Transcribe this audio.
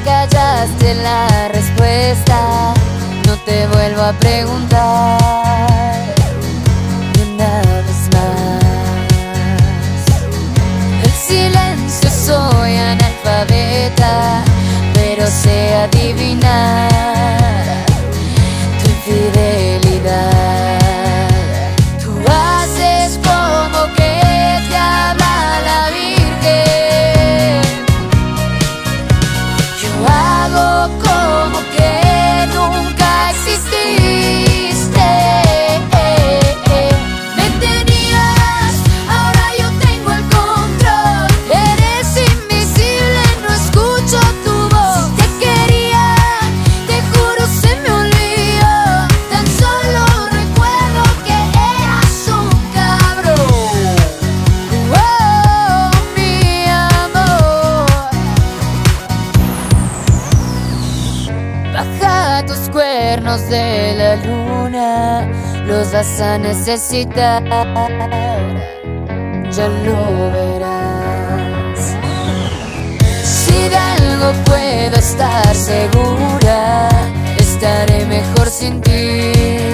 callaste la respuesta, no te vuelvo a preguntar ni una vez más. El silencio, soy analfabeta, pero sé adivinar tu infidelidad. Tú haces como que te habla la Virgen, yo hago como que nunca exististe. Me tenías, ahora yo tengo el control. Eres invisible, no escucho tu voz. Si te quería, te juro se me olvidó. Tan solo recuerdo que eras un cabrón. Oh, mi amor. Baja tus cuernos de la luna, los vas a necesitar, ya lo verás. Si de algo puedo estar segura, estaré mejor sin ti.